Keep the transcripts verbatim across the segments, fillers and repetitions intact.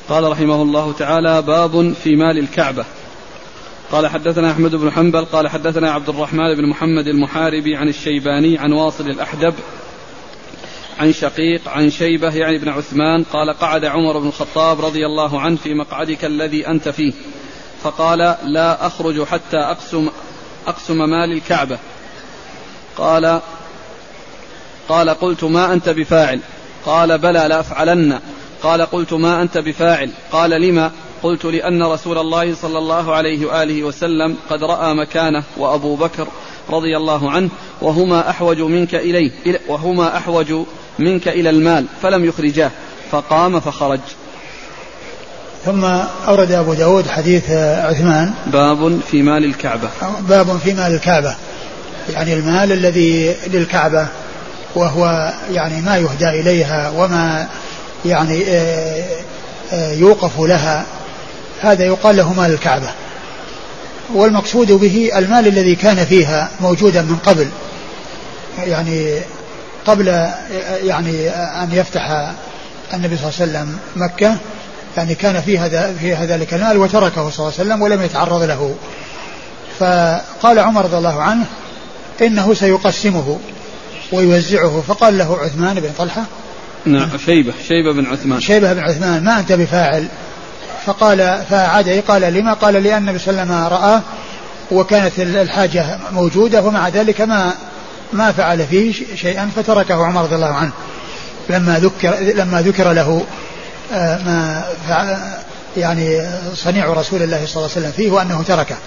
قال رحمه الله تعالى: باب في مال الكعبة. قال حدثنا أحمد بن حنبل قال حدثنا عبد الرحمن بن محمد المحاربي عن الشيباني عن واصل الأحدب عن شقيق عن شيبة يعني بن عثمان قال: قعد عمر بن الخطاب رضي الله عنه في مقعدك الذي أنت فيه، فقال: لا أخرج حتى أقسم, أقسم مال الكعبة. قال قال قلت: ما أنت بفاعل؟ قال: بلى لأفعلن. قال: قلت: ما أنت بفاعل؟ قال: لما؟ قلت: لأن رسول الله صلى الله عليه وآله وسلم قد رأى مكانه وأبو بكر رضي الله عنه وهما أحوج منك إليه وهما أحوج منك إلى المال فلم يخرجاه، فقام فخرج. ثم أورد أبو داود حديث عثمان: باب في مال الكعبة. باب في مال الكعبة، يعني المال الذي للكعبة، وهو يعني ما يهدى إليها وما يعني يوقف لها، هذا يقال له مال الكعبة. والمقصود به المال الذي كان فيها موجودا من قبل، يعني قبل يعني أن يفتح النبي صلى الله عليه وسلم مكة، يعني كان في هذا في ذلك المال وتركه صلى الله عليه وسلم ولم يتعرض له. فقال عمر رضي الله عنه: إنه سيقسمه ويوزعه. فقال له عثمان بن طلحة: نعم شيبة شيبة بن عثمان شيبة بن عثمان ما أنت بفاعل؟ فقال فعاد قال: لما؟ قال: لأن النبي صلى الله عليه وسلم رآه وكانت الحاجة موجودة ومع ذلك ما ما فعل فيه شيئا فتركه عمر رضي الله عنه لما ذكر لما ذكر له ما يعني صنيع رسول الله صلى الله عليه وسلم فيه وأنه تركه.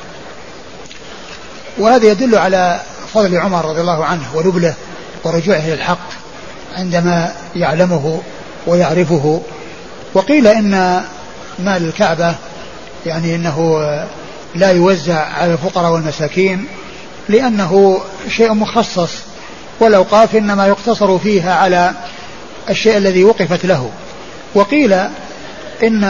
وهذا يدل على فضل عمر رضي الله عنه ونبله ورجوعه للحق عندما يعلمه ويعرفه. وقيل إن مال الكعبة يعني إنه لا يوزع على الفقراء والمساكين لأنه شيء مخصص، والأوقاف إنما يقتصر فيها على الشيء الذي وقفت له. وقيل إن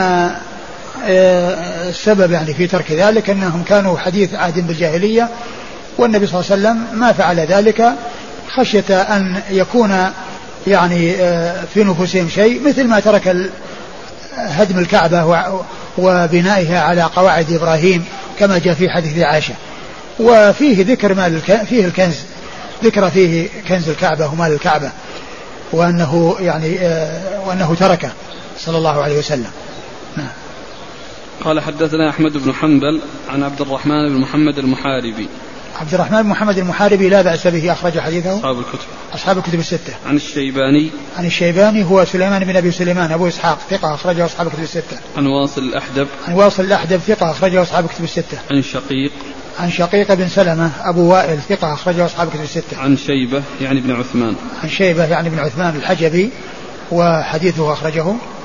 السبب يعني في ترك ذلك أنهم كانوا حديث عهد بالجاهلية، والنبي صلى الله عليه وسلم ما فعل ذلك خشية أن يكون يعني في نفوسهم شيء مثل ما ترك هدم الكعبة وبنائها على قواعد إبراهيم كما جاء في حديث عائشة. وفيه ذكر مال فيه الكنز، ذكر فيه كنز الكعبة ومال الكعبة، وأنه يعني وأنه تركه صلى الله عليه وسلم. نعم. قال حدثنا أحمد بن حنبل عن عبد الرحمن بن محمد المحاربي. عبد الرحمن بن محمد المحاربي لا بأس به، أخرج حديثه أصحاب الكتب أصحاب الكتب الستة. عن الشيباني عن الشيباني هو سليمان بن أبي سليمان أبو إسحاق ثقة، أخرجه أصحاب الكتب الستة. عن واصل الأحدب عن واصل الأحدب ثقة، أخرجه أصحاب الكتب الستة. عن شقيق عن شقيق بن سلمة أبو وائل ثقة، أخرجه أصحاب الكتب الستة. عن شيبة يعني بن عثمان عن شيبة يعني بن عثمان الحجبي، وحديثه أخرجه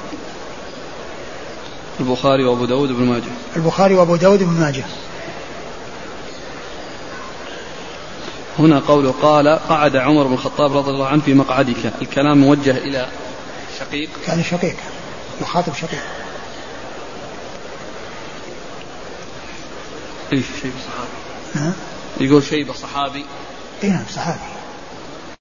البخاري وأبو داود بن ماجه. البخاري وأبو داود بن ماجه. هنا قوله قال: قعد عمر بن الخطاب رضي الله عنه في مقعدك، الكلام موجه إلى شقيق. كان شقيق يخاطب شقيق. ايش شيبة صحابي؟ يقول شيبة صحابي. اي نعم صحابي.